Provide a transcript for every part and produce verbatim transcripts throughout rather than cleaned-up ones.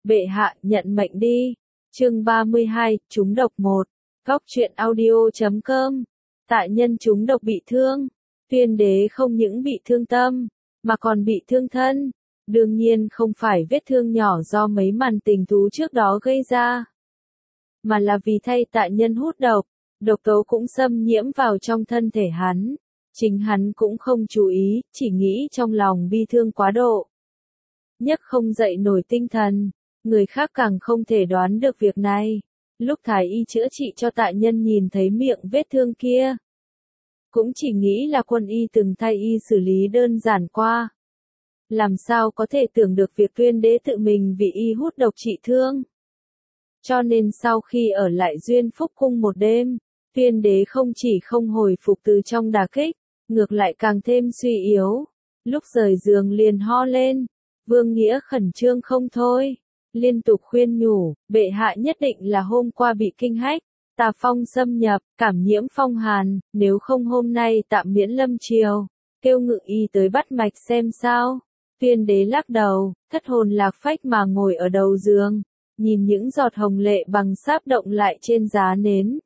Bệ hạ, nhận mệnh đi. Chương ba mươi hai, trúng độc một. Góc truyện audio chấm com. Tại nhân trúng độc bị thương. Tuyên đế không những bị thương tâm, mà còn bị thương thân. Đương nhiên không phải vết thương nhỏ do mấy màn tình thú trước đó gây ra, mà là vì thay tại nhân hút độc, độc tố cũng xâm nhiễm vào trong thân thể hắn. Chính hắn cũng không chú ý, chỉ nghĩ trong lòng bi thương quá độ, nhấc không dậy nổi tinh thần. Người khác càng không thể đoán được việc này. Lúc thái y chữa trị cho tại nhân nhìn thấy miệng vết thương kia, cũng chỉ nghĩ là quân y từng thay y xử lý đơn giản qua. Làm sao có thể tưởng được việc Tuyên đế tự mình vì y hút độc trị thương. Cho nên sau khi ở lại Duyên Phúc Cung một đêm, Tuyên đế không chỉ không hồi phục từ trong đả kích, ngược lại càng thêm suy yếu. Lúc rời giường liền ho lên. Vương Nghĩa khẩn trương không thôi, liên tục khuyên nhủ, bệ hạ nhất định là hôm qua bị kinh hách, tà phong xâm nhập, cảm nhiễm phong hàn, nếu không hôm nay tạm miễn lâm triều, kêu ngự y tới bắt mạch xem sao. Tuyên đế lắc đầu, thất hồn lạc phách mà ngồi ở đầu giường, nhìn những giọt hồng lệ bằng sáp động lại trên giá nến.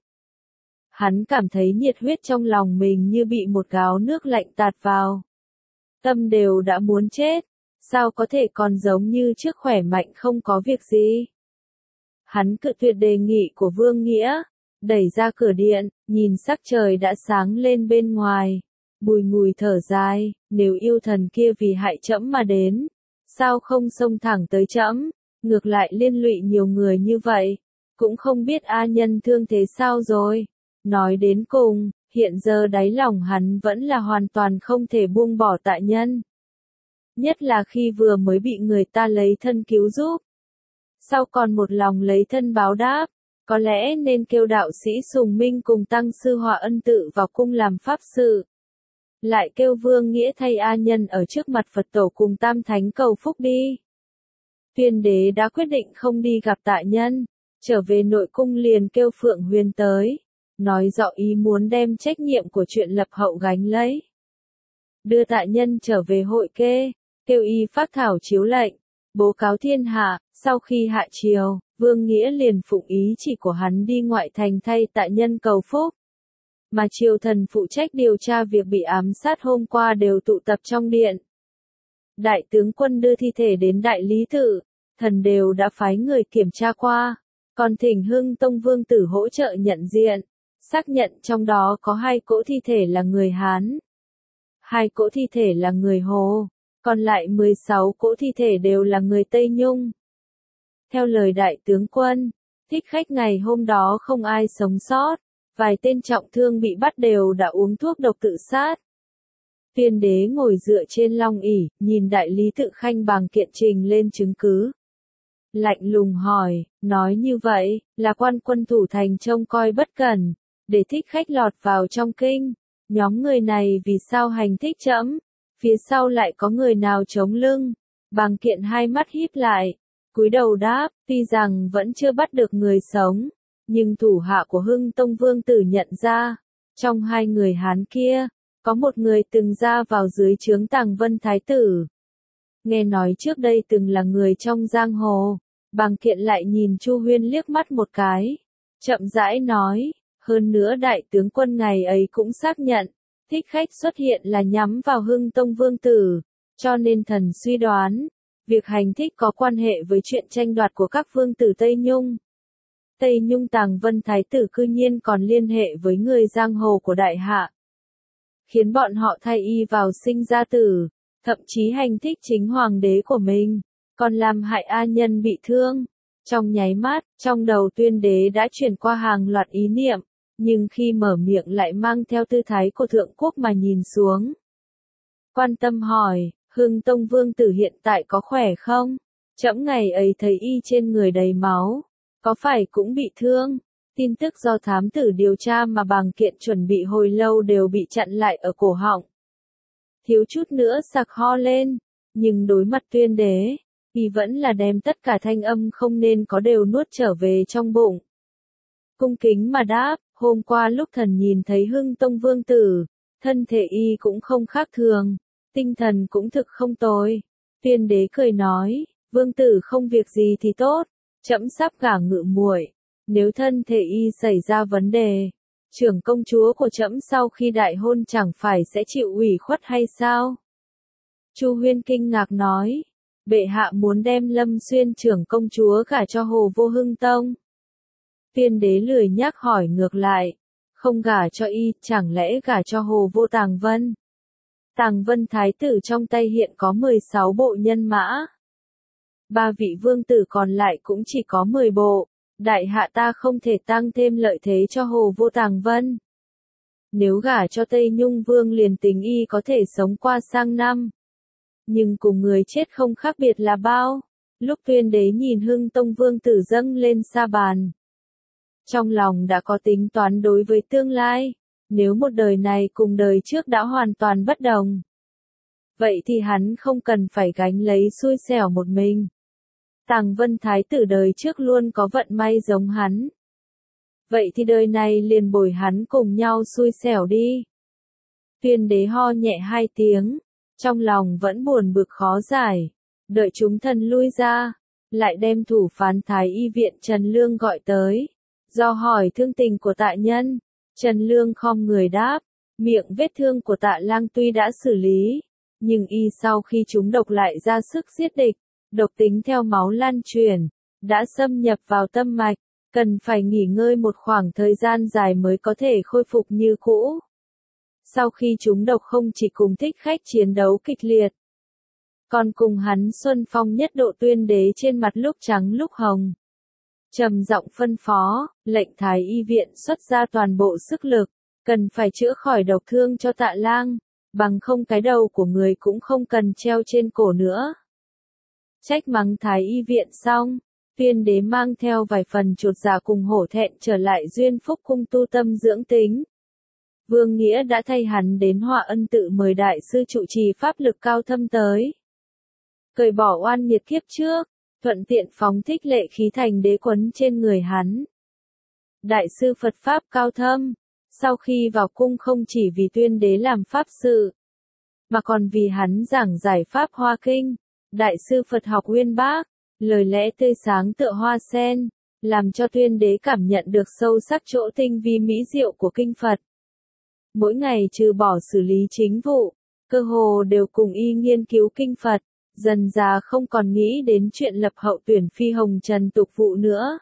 Hắn cảm thấy nhiệt huyết trong lòng mình như bị một gáo nước lạnh tạt vào. Tâm đều đã muốn chết, sao có thể còn giống như trước khỏe mạnh không có việc gì. Hắn cự tuyệt đề nghị của Vương Nghĩa, đẩy ra cửa điện, nhìn sắc trời đã sáng lên bên ngoài, bùi ngùi thở dài, nếu yêu thần kia vì hại trẫm mà đến, sao không xông thẳng tới trẫm, ngược lại liên lụy nhiều người như vậy, cũng không biết A Nhân thương thế sao rồi. Nói đến cùng, hiện giờ đáy lòng hắn vẫn là hoàn toàn không thể buông bỏ tại nhân. Nhất là khi vừa mới bị người ta lấy thân cứu giúp. Sau còn một lòng lấy thân báo đáp, có lẽ nên kêu đạo sĩ Sùng Minh cùng tăng sư Hòa Ân tự vào cung làm pháp sự. Lại kêu Vương Nghĩa thay A Nhân ở trước mặt Phật tổ cùng Tam Thánh cầu phúc đi. Tuyên đế đã quyết định không đi gặp tại nhân, trở về nội cung liền kêu Phượng Huyền tới, nói rõ ý muốn đem trách nhiệm của chuyện lập hậu gánh lấy. Đưa tại nhân trở về hội kê, kêu y phát thảo chiếu lệnh, bố cáo thiên hạ. Sau khi hạ triều, Vương Nghĩa liền phụng ý chỉ của hắn đi ngoại thành thay tại nhân cầu phúc. Mà triều thần phụ trách điều tra việc bị ám sát hôm qua đều tụ tập trong điện. Đại tướng quân đưa thi thể đến Đại Lý Tự, thần đều đã phái người kiểm tra qua, còn thỉnh Hưng Tông Vương tử hỗ trợ nhận diện, xác nhận trong đó có hai cỗ thi thể là người Hán, hai cỗ thi thể là người Hồ, còn lại mười sáu cỗ thi thể đều là người Tây Nhung. Theo lời đại tướng quân, thích khách ngày hôm đó không ai sống sót, vài tên trọng thương bị bắt đều đã uống thuốc độc tự sát. Tuyên đế ngồi dựa trên long ỷ, nhìn Đại Lý Tự khanh bằng kiện trình lên chứng cứ. Lạnh lùng hỏi, nói như vậy, là quan quân thủ thành trông coi bất cẩn, để thích khách lọt vào trong kinh. Nhóm người này vì sao hành thích trẫm? Phía sau lại có người nào chống lưng? Bằng kiện hai mắt híp lại, cúi đầu đáp, tuy rằng vẫn chưa bắt được người sống, nhưng thủ hạ của Hưng Tông Vương tử nhận ra, trong hai người Hán kia, có một người từng ra vào dưới trướng Tàng Vân Thái tử. Nghe nói trước đây từng là người trong giang hồ. Bằng kiện lại nhìn Chu Huyên liếc mắt một cái, chậm rãi nói, hơn nữa đại tướng quân ngày ấy cũng xác nhận, thích khách xuất hiện là nhắm vào Hưng Tông Vương tử, cho nên thần suy đoán, việc hành thích có quan hệ với chuyện tranh đoạt của các vương tử Tây Nhung. Tây Nhung Tàng Vân Thái tử cư nhiên còn liên hệ với người giang hồ của đại hạ, khiến bọn họ thay y vào sinh ra tử, thậm chí hành thích chính hoàng đế của mình, còn làm hại A Nhân bị thương. Trong nháy mắt, trong đầu Tuyên đế đã chuyển qua hàng loạt ý niệm, nhưng khi mở miệng lại mang theo tư thái của thượng quốc mà nhìn xuống. Quan tâm hỏi, Hưng Tông Vương tử hiện tại có khỏe không? Trẫm ngày ấy thấy y trên người đầy máu, có phải cũng bị thương? Tin tức do thám tử điều tra mà bằng kiện chuẩn bị hồi lâu đều bị chặn lại ở cổ họng. Thiếu chút nữa sặc ho lên, nhưng đối mặt Tuyên đế, y vẫn là đem tất cả thanh âm không nên có đều nuốt trở về trong bụng. Cung kính mà đáp, hôm qua lúc thần nhìn thấy Hưng Tông Vương tử, thân thể y cũng không khác thường, tinh thần cũng thực không tồi. Tuyên đế cười nói, Vương tử không việc gì thì tốt, trẫm sắp gả Ngự muội, nếu thân thể y xảy ra vấn đề, trưởng công chúa của trẫm sau khi đại hôn chẳng phải sẽ chịu ủy khuất hay sao? Chu Huyên kinh ngạc nói, bệ hạ muốn đem Lâm Xuyên trưởng công chúa gả cho Hồ Vô Hưng Tông. Tiên đế lười nhác hỏi ngược lại, không gả cho y, chẳng lẽ gả cho Hồ Vô Tàng Vân? Tàng Vân thái tử trong tay hiện có mười sáu bộ nhân mã. Ba vị vương tử còn lại cũng chỉ có mười bộ, đại hạ ta không thể tăng thêm lợi thế cho Hồ Vô Tàng Vân. Nếu gả cho Tây Nhung Vương liền tính y có thể sống qua sang năm. Nhưng cùng người chết không khác biệt là bao. Lúc Tuyên đế nhìn Hưng Tông Vương tử dâng lên sa bàn, trong lòng đã có tính toán đối với tương lai, nếu một đời này cùng đời trước đã hoàn toàn bất đồng. Vậy thì hắn không cần phải gánh lấy xui xẻo một mình. Tàng Vân thái tử đời trước luôn có vận may giống hắn. Vậy thì đời này liền bồi hắn cùng nhau xui xẻo đi. Tuyên đế ho nhẹ hai tiếng, trong lòng vẫn buồn bực khó giải, đợi chúng thần lui ra, lại đem thủ phán thái y viện Trần Lương gọi tới, do hỏi thương tình của tạ nhân. Trần Lương khom người đáp, miệng vết thương của tạ lang tuy đã xử lý, nhưng y sau khi trúng độc lại ra sức giết địch, độc tính theo máu lan truyền, đã xâm nhập vào tâm mạch, cần phải nghỉ ngơi một khoảng thời gian dài mới có thể khôi phục như cũ. Sau khi trúng độc không chỉ cùng thích khách chiến đấu kịch liệt, còn cùng hắn xuân phong nhất độ. Tuyên đế trên mặt lúc trắng lúc hồng, trầm giọng phân phó, lệnh thái y viện xuất ra toàn bộ sức lực, cần phải chữa khỏi độc thương cho tạ lang, bằng không cái đầu của người cũng không cần treo trên cổ nữa. Trách mắng thái y viện xong, Tuyên đế mang theo vài phần chột dạ cùng hổ thẹn trở lại Duyên Phúc cung tu tâm dưỡng tính. Vương Nghĩa đã thay hắn đến Họa Ân tự mời đại sư trụ trì pháp lực cao thâm tới, cởi bỏ oan nghiệt kiếp trước, thuận tiện phóng thích lệ khí thành đế quấn trên người hắn. Đại sư Phật pháp cao thâm, sau khi vào cung không chỉ vì Tuyên đế làm pháp sự, mà còn vì hắn giảng giải pháp hoa kinh. Đại sư Phật học uyên bác, lời lẽ tươi sáng tựa hoa sen, làm cho Tuyên đế cảm nhận được sâu sắc chỗ tinh vi mỹ diệu của kinh Phật. Mỗi ngày trừ bỏ xử lý chính vụ, cơ hồ đều cùng y nghiên cứu kinh Phật, dần già không còn nghĩ đến chuyện lập hậu tuyển phi hồng trần tục vụ nữa.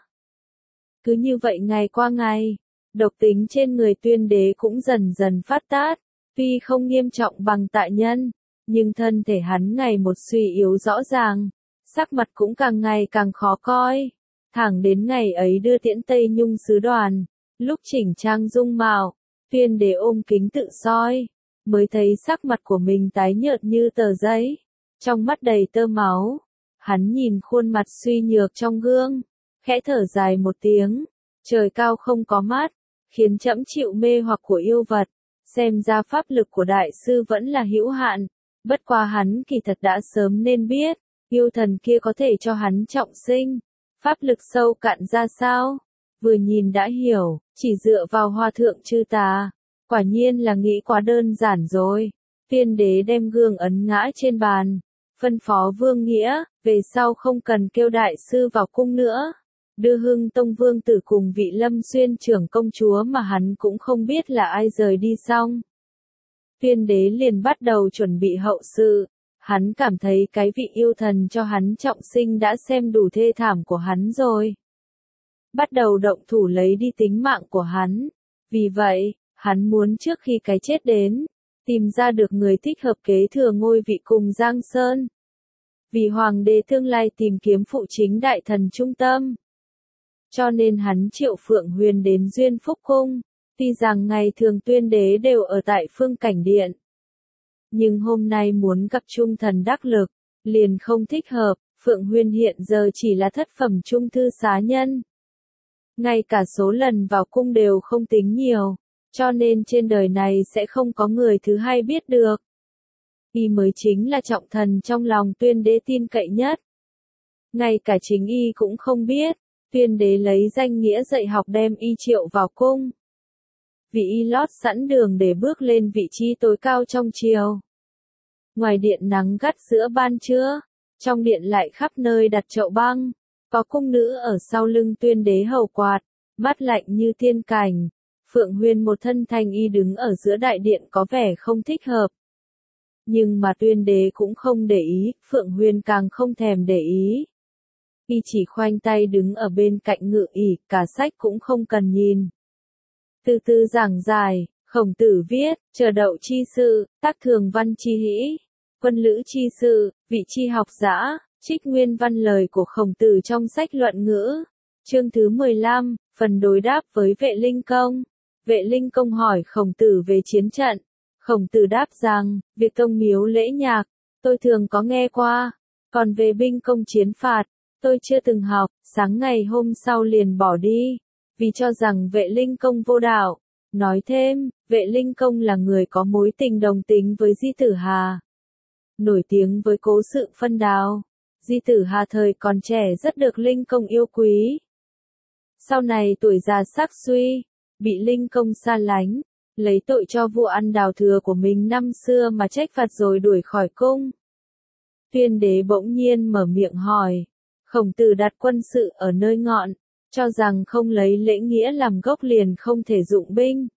Cứ như vậy ngày qua ngày, độc tính trên người Tuyên đế cũng dần dần phát tát, tuy không nghiêm trọng bằng tạ nhân, nhưng thân thể hắn ngày một suy yếu rõ ràng, sắc mặt cũng càng ngày càng khó coi. Thẳng đến ngày ấy đưa tiễn Tây Nhung sứ đoàn, lúc chỉnh trang dung mạo, Tuyên đế ôm kính tự soi, mới thấy sắc mặt của mình tái nhợt như tờ giấy, trong mắt đầy tơ máu. Hắn nhìn khuôn mặt suy nhược trong gương, khẽ thở dài một tiếng, trời cao không có mắt, khiến trẫm chịu mê hoặc của yêu vật, xem ra pháp lực của đại sư vẫn là hữu hạn, bất qua hắn kỳ thật đã sớm nên biết, yêu thần kia có thể cho hắn trọng sinh, pháp lực sâu cạn ra sao, vừa nhìn đã hiểu, chỉ dựa vào Hòa thượng Chư Tà, quả nhiên là nghĩ quá đơn giản rồi. Tuyên đế đem gương ấn ngã trên bàn, phân phó Vương Nghĩa, về sau không cần kêu đại sư vào cung nữa, đưa Hưng Tông Vương tử cùng vị Lâm Xuyên trưởng công chúa mà hắn cũng không biết là ai rời đi xong. Tuyên đế liền bắt đầu chuẩn bị hậu sự, hắn cảm thấy cái vị yêu thần cho hắn trọng sinh đã xem đủ thê thảm của hắn rồi. Bắt đầu động thủ lấy đi tính mạng của hắn, vì vậy, hắn muốn trước khi cái chết đến, tìm ra được người thích hợp kế thừa ngôi vị cùng Giang Sơn. Vì hoàng đế tương lai tìm kiếm phụ chính đại thần trung tâm, cho nên hắn triệu Phượng Huyền đến Duyên Phúc cung, tuy rằng ngày thường Tuyên đế đều ở tại Phương Cảnh Điện. Nhưng hôm nay muốn gặp trung thần đắc lực, liền không thích hợp, Phượng Huyền hiện giờ chỉ là thất phẩm trung thư xá nhân. Ngay cả số lần vào cung đều không tính nhiều, cho nên trên đời này sẽ không có người thứ hai biết được. Y mới chính là trọng thần trong lòng Tuyên đế tin cậy nhất. Ngay cả chính y cũng không biết, Tuyên đế lấy danh nghĩa dạy học đem y triệu vào cung. Vì y lót sẵn đường để bước lên vị trí tối cao trong triều. Ngoài điện nắng gắt giữa ban trưa, Trong điện lại khắp nơi đặt chậu băng, có cung nữ ở sau lưng Tuyên đế hầu quạt, mát lạnh như tiên cảnh. Phượng Huyền một thân thanh y đứng ở giữa đại điện có vẻ không thích hợp. Nhưng mà Tuyên đế cũng không để ý, Phượng Huyền càng không thèm để ý. Y chỉ khoanh tay đứng ở bên cạnh ngự ỷ, cả sách cũng không cần nhìn. Từ từ giảng giải, Khổng Tử viết, chờ đậu chi sự, tác thường văn chi hĩ, quân lữ chi sự, vị chi học giả, trích nguyên văn lời của Khổng Tử trong sách Luận Ngữ. Chương thứ mười lăm, phần đối đáp với Vệ Linh Công. Vệ Linh Công hỏi Khổng Tử về chiến trận. Khổng Tử đáp rằng, việc công miếu lễ nhạc, tôi thường có nghe qua. Còn về binh công chiến phạt, tôi chưa từng học, sáng ngày hôm sau liền bỏ đi, vì cho rằng Vệ Linh Công vô đạo. Nói thêm, Vệ Linh Công là người có mối tình đồng tính với Di Tử Hà. Nổi tiếng với cố sự phân đào. Di Tử Hà thời còn trẻ rất được Linh Công yêu quý. Sau này tuổi già sắc suy, bị Linh Công xa lánh, lấy tội cho vua ăn đào thừa của mình năm xưa mà trách phạt rồi đuổi khỏi cung. Tuyên đế bỗng nhiên mở miệng hỏi, Khổng Tử đặt quân sự ở nơi ngọn, cho rằng không lấy lễ nghĩa làm gốc liền không thể dụng binh.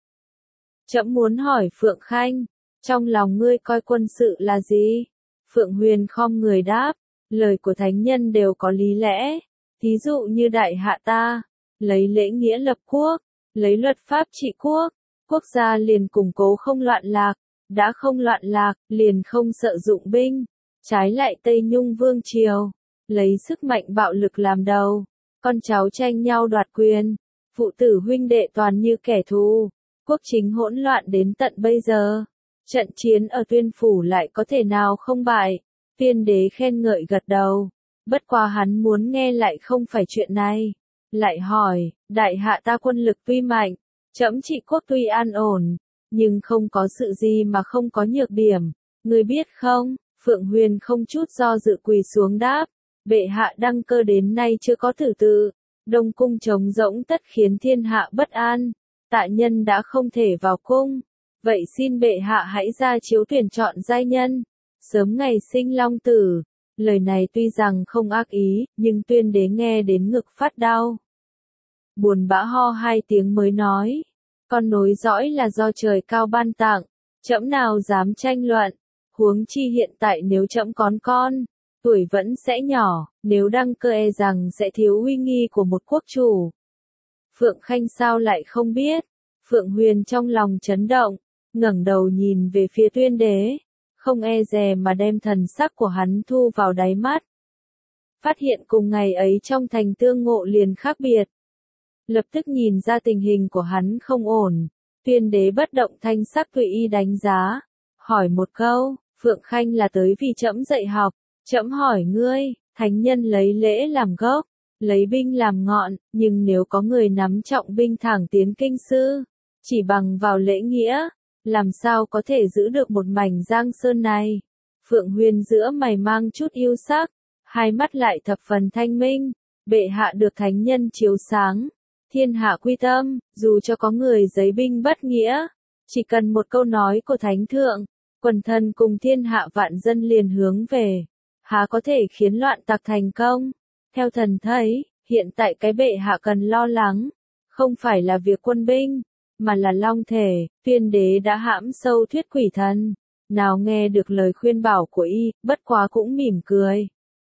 Trẫm muốn hỏi Phượng Khanh, trong lòng ngươi coi quân sự là gì? Phượng Huyền khom người đáp, lời của thánh nhân đều có lý lẽ, thí dụ như đại hạ ta, lấy lễ nghĩa lập quốc, lấy luật pháp trị quốc, quốc gia liền củng cố không loạn lạc, đã không loạn lạc, liền không sợ dụng binh. Trái lại Tây Nhung Vương Triều, lấy sức mạnh bạo lực làm đầu, con cháu tranh nhau đoạt quyền, phụ tử huynh đệ toàn như kẻ thù, quốc chính hỗn loạn đến tận bây giờ. Trận chiến ở Tuyên Phủ lại có thể nào không bại? Tuyên đế khen ngợi gật đầu, bất quá hắn muốn nghe lại không phải chuyện này. Lại hỏi, đại hạ ta quân lực tuy mạnh, trẫm trị quốc tuy an ổn, nhưng không có sự gì mà không có nhược điểm, ngươi biết không? Phượng Huyền không chút do dự quỳ xuống đáp, bệ hạ đăng cơ đến nay chưa có thử tự, Đông cung trống rỗng tất khiến thiên hạ bất an, tạ nhân đã không thể vào cung, vậy xin bệ hạ hãy ra chiếu tuyển chọn giai nhân, sớm ngày sinh long tử. Lời này tuy rằng không ác ý, nhưng Tuyên đế nghe đến ngực phát đau. Buồn bã ho hai tiếng mới nói, con nối dõi là do trời cao ban tặng, trẫm nào dám tranh luận, huống chi hiện tại nếu trẫm có con, tuổi vẫn sẽ nhỏ, nếu đăng cơ e rằng sẽ thiếu uy nghi của một quốc chủ. Phượng Khanh sao lại không biết? Phượng Huyền trong lòng chấn động, ngẩng đầu nhìn về phía Tuyên đế, không e dè mà đem thần sắc của hắn thu vào đáy mắt. Phát hiện cùng ngày ấy trong thành tương ngộ liền khác biệt. Lập tức nhìn ra tình hình của hắn không ổn, Tuyên đế bất động thanh sắc tùy ý đánh giá, hỏi một câu, Phượng Khanh là tới vì trẫm dạy học, trẫm hỏi ngươi, thánh nhân lấy lễ làm gốc, lấy binh làm ngọn, nhưng nếu có người nắm trọng binh thẳng tiến kinh sư, chỉ bằng vào lễ nghĩa, làm sao có thể giữ được một mảnh giang sơn này? Phượng Huyền giữa mày mang chút yêu sắc, hai mắt lại thập phần thanh minh, bệ hạ được thánh nhân chiếu sáng, thiên hạ quy tâm, dù cho có người giấy binh bất nghĩa, chỉ cần một câu nói của thánh thượng, quần thần cùng thiên hạ vạn dân liền hướng về, há có thể khiến loạn tặc thành công? Theo thần thấy, hiện tại cái bệ hạ cần lo lắng, không phải là việc quân binh, mà là long thể. Tuyên đế đã hãm sâu thuyết quỷ thần, nào nghe được lời khuyên bảo của y, bất quá cũng mỉm cười.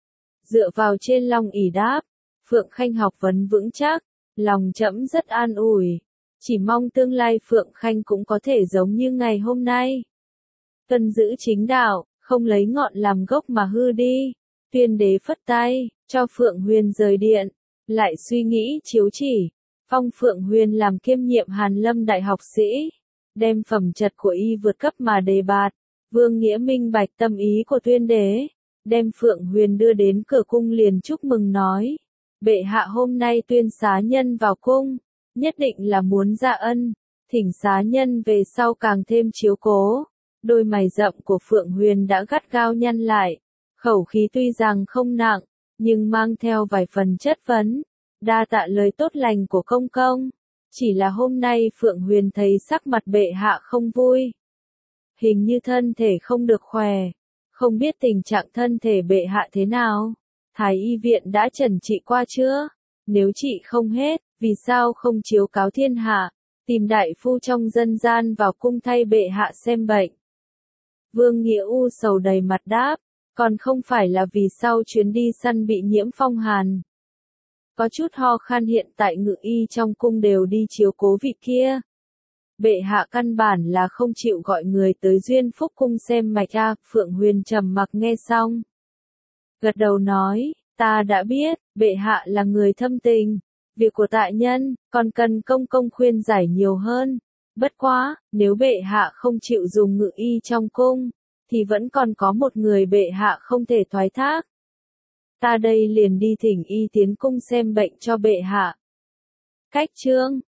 Dựa vào trên long ỷ đáp, Phượng Khanh học vấn vững chắc, lòng trẫm rất an ủi, chỉ mong tương lai Phượng Khanh cũng có thể giống như ngày hôm nay. Tuân giữ chính đạo, không lấy ngọn làm gốc mà hư đi. Tuyên đế phất tay, cho Phượng Huyền rời điện, lại suy nghĩ chiếu chỉ, phong Phượng Huyền làm kiêm nhiệm Hàn Lâm đại học sĩ, đem phẩm chất của y vượt cấp mà đề bạt. Vương Nghĩa minh bạch tâm ý của Tuyên đế, đem Phượng Huyền đưa đến cửa cung liền chúc mừng nói, bệ hạ hôm nay tuyên xá nhân vào cung, nhất định là muốn dạ ân, thỉnh xá nhân về sau càng thêm chiếu cố. Đôi mày rậm của Phượng Huyền đã gắt gao nhăn lại, khẩu khí tuy rằng không nặng, nhưng mang theo vài phần chất vấn. Đa tạ lời tốt lành của công công, chỉ là hôm nay Phượng Huyền thấy sắc mặt bệ hạ không vui. Hình như thân thể không được khỏe, Không biết tình trạng thân thể bệ hạ thế nào? Thái y viện đã trần trị qua chưa? Nếu trị không hết, vì sao không chiếu cáo thiên hạ, tìm đại phu trong dân gian vào cung thay bệ hạ xem bệnh? Vương Nghĩa u sầu đầy mặt đáp, còn không phải là vì sau chuyến đi săn bị nhiễm phong hàn. Có chút ho khan, hiện tại ngự y trong cung đều đi chiếu cố vị kia. Bệ hạ căn bản là không chịu gọi người tới Duyên Phúc cung xem mạch a. Phượng Huyền trầm mặc nghe xong, gật đầu nói, ta đã biết, bệ hạ là người thâm tình. Việc của tại nhân, còn cần công công khuyên giải nhiều hơn. Bất quá, nếu bệ hạ không chịu dùng ngự y trong cung, thì vẫn còn có một người bệ hạ không thể thoái thác. Ta đây liền đi thỉnh y tiến cung xem bệnh cho bệ hạ. Cách chương